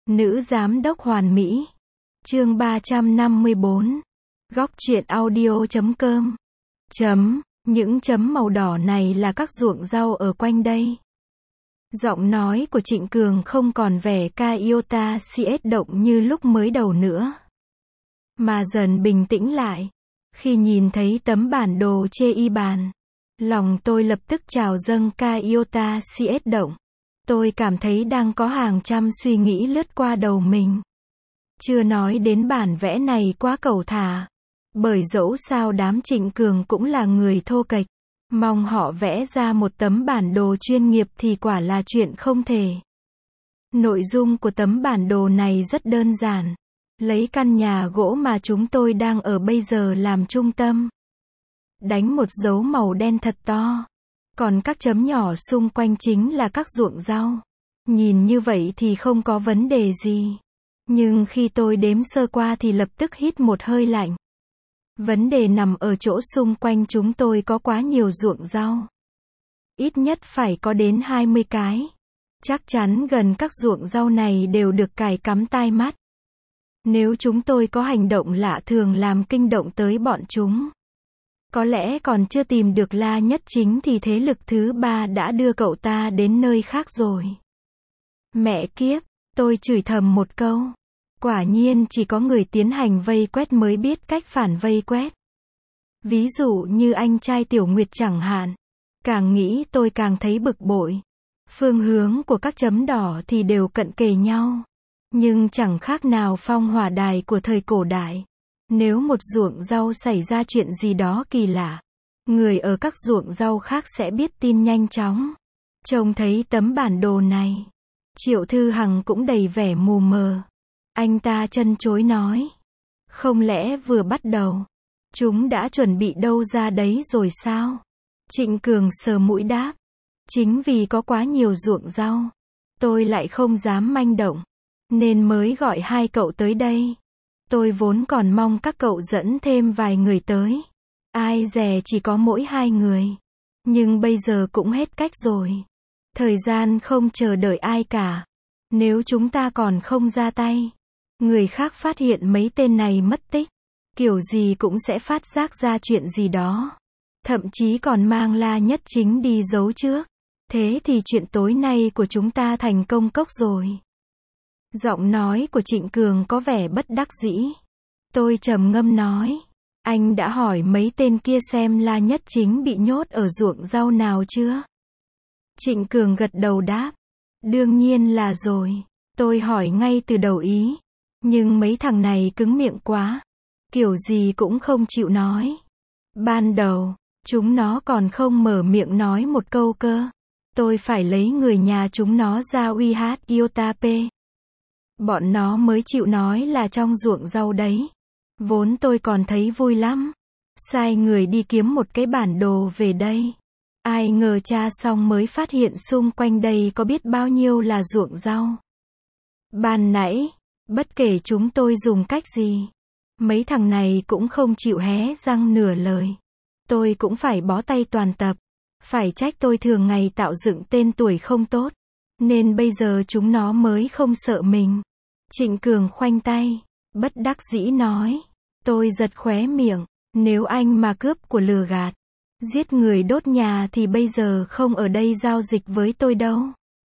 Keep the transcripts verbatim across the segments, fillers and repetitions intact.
Nữ giám đốc hoàn mỹ. Chương ba trăm năm mươi bốn. Góc truyện audio chấm com. Chấm, những chấm màu đỏ này là các ruộng rau ở quanh đây. Giọng nói của Trịnh Cường không còn vẻ Toyota xê ét động như lúc mới đầu nữa, mà dần bình tĩnh lại. Khi nhìn thấy tấm bản đồ trên bàn, lòng tôi lập tức trào dâng Toyota xê ét động. Tôi cảm thấy đang có hàng trăm suy nghĩ lướt qua đầu mình. Chưa nói đến bản vẽ này quá cẩu thả. Bởi dẫu sao đám Trịnh Cường cũng là người thô kệch. Mong họ vẽ ra một tấm bản đồ chuyên nghiệp thì quả là chuyện không thể. Nội dung của tấm bản đồ này rất đơn giản. Lấy căn nhà gỗ mà chúng tôi đang ở bây giờ làm trung tâm. Đánh một dấu màu đen thật to. Còn các chấm nhỏ xung quanh chính là các ruộng rau. Nhìn như vậy thì không có vấn đề gì. Nhưng khi tôi đếm sơ qua thì lập tức hít một hơi lạnh. Vấn đề nằm ở chỗ xung quanh chúng tôi có quá nhiều ruộng rau. Ít nhất phải có đến hai mươi cái. Chắc chắn gần các ruộng rau này đều được cài cắm tai mắt. Nếu chúng tôi có hành động lạ thường làm kinh động tới bọn chúng, có lẽ còn chưa tìm được La Nhất Chính thì thế lực thứ ba đã đưa cậu ta đến nơi khác rồi. Mẹ kiếp, tôi chửi thầm một câu. Quả nhiên chỉ có người tiến hành vây quét mới biết cách phản vây quét. Ví dụ như anh trai Tiểu Nguyệt chẳng hạn. Càng nghĩ tôi càng thấy bực bội. Phương hướng của các chấm đỏ thì đều cận kề nhau. Nhưng chẳng khác nào phong hỏa đài của thời cổ đại. Nếu một ruộng rau xảy ra chuyện gì đó kỳ lạ, người ở các ruộng rau khác sẽ biết tin nhanh chóng. Trông thấy tấm bản đồ này, Triệu Thư Hằng cũng đầy vẻ mù mờ. Anh ta chân chối nói. Không lẽ vừa bắt đầu, chúng đã chuẩn bị đâu ra đấy rồi sao? Trịnh Cường sờ mũi đáp. Chính vì có quá nhiều ruộng rau, tôi lại không dám manh động, nên mới gọi hai cậu tới đây. Tôi vốn còn mong các cậu dẫn thêm vài người tới. Ai dè chỉ có mỗi hai người. Nhưng bây giờ cũng hết cách rồi. Thời gian không chờ đợi ai cả. Nếu chúng ta còn không ra tay, người khác phát hiện mấy tên này mất tích, kiểu gì cũng sẽ phát giác ra chuyện gì đó. Thậm chí còn mang La Nhất Chính đi giấu trước. Thế thì chuyện tối nay của chúng ta thành công cốc rồi. Giọng nói của Trịnh Cường có vẻ bất đắc dĩ. Tôi trầm ngâm nói. Anh đã hỏi mấy tên kia xem La Nhất Chính bị nhốt ở ruộng rau nào chưa? Trịnh Cường gật đầu đáp. Đương nhiên là rồi. Tôi hỏi ngay từ đầu ý. Nhưng mấy thằng này cứng miệng quá. Kiểu gì cũng không chịu nói. Ban đầu, chúng nó còn không mở miệng nói một câu cơ. Tôi phải lấy người nhà chúng nó ra uy hát iota p. Bọn nó mới chịu nói là trong ruộng rau đấy. Vốn tôi còn thấy vui lắm. Sai người đi kiếm một cái bản đồ về đây. Ai ngờ tra xong mới phát hiện xung quanh đây có biết bao nhiêu là ruộng rau. Ban nãy, bất kể chúng tôi dùng cách gì, mấy thằng này cũng không chịu hé răng nửa lời. Tôi cũng phải bó tay toàn tập. Phải trách tôi thường ngày tạo dựng tên tuổi không tốt, nên bây giờ chúng nó mới không sợ mình. Trịnh Cường khoanh tay, bất đắc dĩ nói. Tôi giật khóe miệng. Nếu anh mà cướp của lừa gạt, giết người đốt nhà thì bây giờ không ở đây giao dịch với tôi đâu.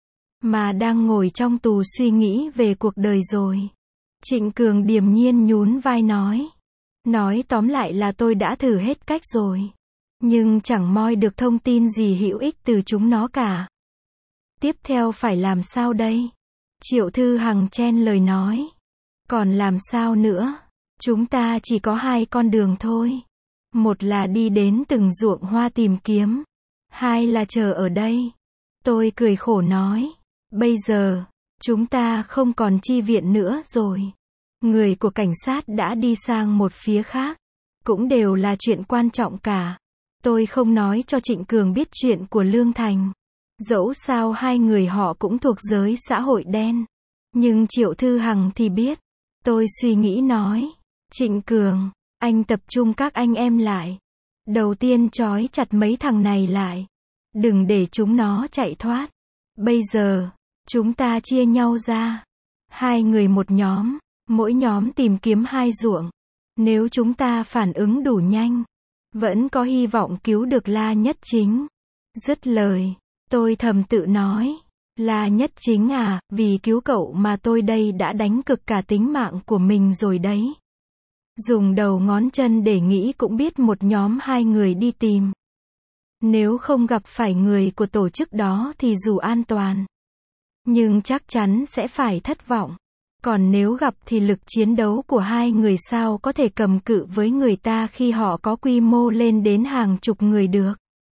Mà đang ngồi trong tù suy nghĩ về cuộc đời rồi. Trịnh Cường điềm nhiên nhún vai nói. Nói tóm lại là tôi đã thử hết cách rồi. Nhưng chẳng moi được thông tin gì hữu ích từ chúng nó cả. Tiếp theo phải làm sao đây? Triệu Thư Hằng chen lời nói. Còn làm sao nữa? Chúng ta chỉ có hai con đường thôi. Một là đi đến từng ruộng hoa tìm kiếm. Hai là chờ ở đây. Tôi cười khổ nói. Bây giờ, chúng ta không còn chi viện nữa rồi. Người của cảnh sát đã đi sang một phía khác. Cũng đều là chuyện quan trọng cả. Tôi không nói cho Trịnh Cường biết chuyện của Lương Thành. Dẫu sao hai người họ cũng thuộc giới xã hội đen. Nhưng Triệu Thư Hằng thì biết. Tôi suy nghĩ nói. Trịnh Cường, anh tập trung các anh em lại. Đầu tiên trói chặt mấy thằng này lại. Đừng để chúng nó chạy thoát. Bây giờ, chúng ta chia nhau ra. Hai người một nhóm, mỗi nhóm tìm kiếm hai ruộng. Nếu chúng ta phản ứng đủ nhanh, vẫn có hy vọng cứu được La Nhất Chính. Dứt lời, tôi thầm tự nói, La Nhất Chính à, vì cứu cậu mà tôi đây đã đánh cực cả tính mạng của mình rồi đấy. Dùng đầu ngón chân để nghĩ cũng biết một nhóm hai người đi tìm. Nếu không gặp phải người của tổ chức đó thì dù an toàn, nhưng chắc chắn sẽ phải thất vọng. Còn nếu gặp thì lực chiến đấu của hai người sao có thể cầm cự với người ta khi họ có quy mô lên đến hàng chục người được.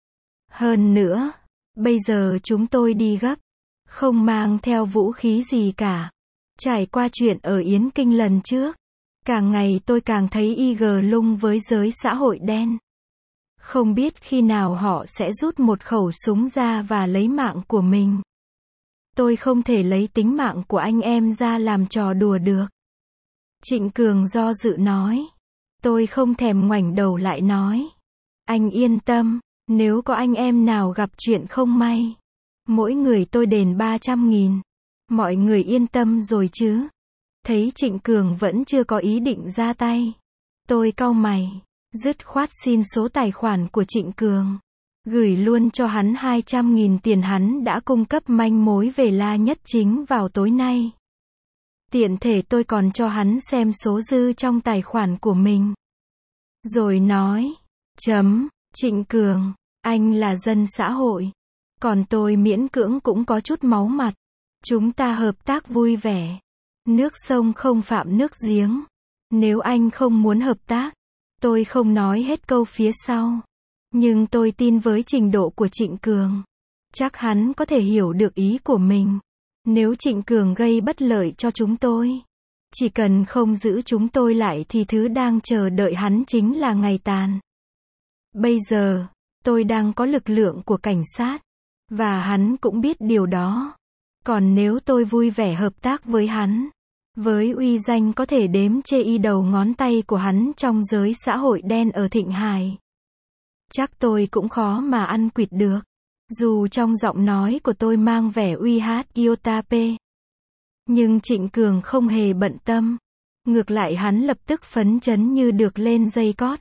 Hơn nữa, bây giờ chúng tôi đi gấp, không mang theo vũ khí gì cả. Trải qua chuyện ở Yến Kinh lần trước, càng ngày tôi càng thấy y gờ lung với giới xã hội đen. Không biết khi nào họ sẽ rút một khẩu súng ra và lấy mạng của mình. Tôi không thể lấy tính mạng của anh em ra làm trò đùa được. Trịnh Cường do dự nói. Tôi không thèm ngoảnh đầu lại nói. Anh yên tâm, nếu có anh em nào gặp chuyện không may, mỗi người tôi đền ba trăm nghìn. Mọi người yên tâm rồi chứ. Thấy Trịnh Cường vẫn chưa có ý định ra tay, tôi cau mày, dứt khoát xin số tài khoản của Trịnh Cường, gửi luôn cho hắn hai trăm nghìn tiền hắn đã cung cấp manh mối về La Nhất Chính vào tối nay. Tiện thể tôi còn cho hắn xem số dư trong tài khoản của mình. Rồi nói, chấm, Trịnh Cường, anh là dân xã hội, còn tôi miễn cưỡng cũng có chút máu mặt. Chúng ta hợp tác vui vẻ. Nước sông không phạm nước giếng. Nếu anh không muốn hợp tác, tôi không nói hết câu phía sau. Nhưng tôi tin với trình độ của Trịnh Cường, chắc hắn có thể hiểu được ý của mình. Nếu Trịnh Cường gây bất lợi cho chúng tôi, chỉ cần không giữ chúng tôi lại thì thứ đang chờ đợi hắn chính là ngày tàn. Bây giờ, tôi đang có lực lượng của cảnh sát, và hắn cũng biết điều đó. Còn nếu tôi vui vẻ hợp tác với hắn, với uy danh có thể đếm chê y đầu ngón tay của hắn trong giới xã hội đen ở Thịnh Hải, chắc tôi cũng khó mà ăn quỵt được. Dù trong giọng nói của tôi mang vẻ uy hát Iotape, nhưng Trịnh Cường không hề bận tâm. Ngược lại hắn lập tức phấn chấn như được lên dây cót.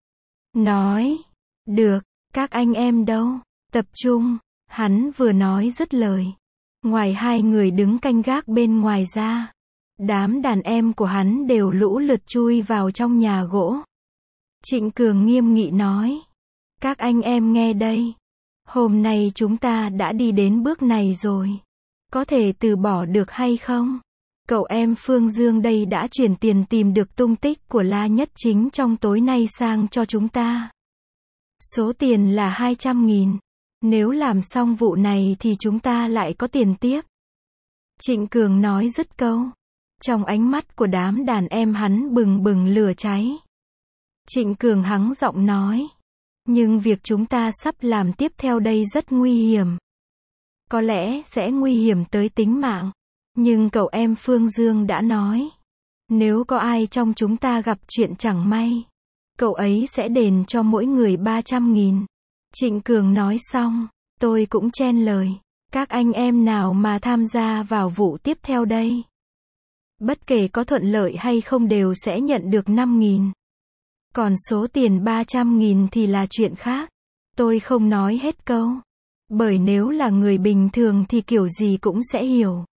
Nói, được, các anh em đâu, tập trung. Hắn vừa nói dứt lời, ngoài hai người đứng canh gác bên ngoài ra, đám đàn em của hắn đều lũ lượt chui vào trong nhà gỗ. Trịnh Cường nghiêm nghị nói, các anh em nghe đây, hôm nay chúng ta đã đi đến bước này rồi, có thể từ bỏ được hay không? Cậu em Phương Dương đây đã chuyển tiền tìm được tung tích của La Nhất Chính trong tối nay sang cho chúng ta. Số tiền là hai trăm nghìn. Nếu làm xong vụ này thì chúng ta lại có tiền tiếp. Trịnh Cường nói dứt câu, trong ánh mắt của đám đàn em hắn bừng bừng lửa cháy. Trịnh Cường hắng giọng nói, nhưng việc chúng ta sắp làm tiếp theo đây rất nguy hiểm. Có lẽ sẽ nguy hiểm tới tính mạng. Nhưng cậu em Phương Dương đã nói, nếu có ai trong chúng ta gặp chuyện chẳng may, cậu ấy sẽ đền cho mỗi người ba trăm nghìn. Trịnh Cường nói xong, tôi cũng chen lời, các anh em nào mà tham gia vào vụ tiếp theo đây? Bất kể có thuận lợi hay không đều sẽ nhận được năm nghìn. Còn số tiền ba trăm nghìn thì là chuyện khác. Tôi không nói hết câu, bởi nếu là người bình thường thì kiểu gì cũng sẽ hiểu.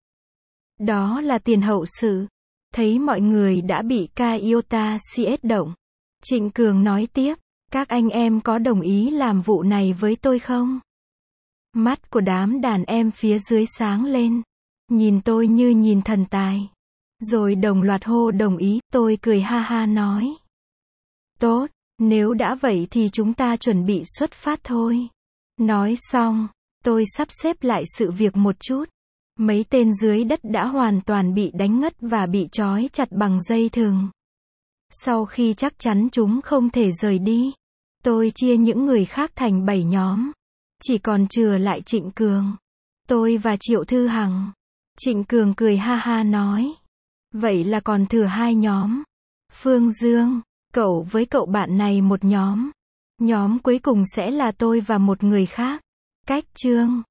Đó là tiền hậu sự. Thấy mọi người đã bị ca iota cs động, Trịnh Cường nói tiếp, các anh em có đồng ý làm vụ này với tôi không? Mắt của đám đàn em phía dưới sáng lên, nhìn tôi như nhìn thần tài. Rồi đồng loạt hô đồng ý. Tôi cười ha ha nói, tốt, nếu đã vậy thì chúng ta chuẩn bị xuất phát thôi. Nói xong, tôi sắp xếp lại sự việc một chút. Mấy tên dưới đất đã hoàn toàn bị đánh ngất và bị trói chặt bằng dây thừng. Sau khi chắc chắn chúng không thể rời đi, tôi chia những người khác thành bảy nhóm. Chỉ còn chừa lại Trịnh Cường, tôi và Triệu Thư Hằng. Trịnh Cường cười ha ha nói, vậy là còn thừa hai nhóm. Phương Dương, cậu với cậu bạn này một nhóm. Nhóm cuối cùng sẽ là tôi và một người khác. Cách Trương.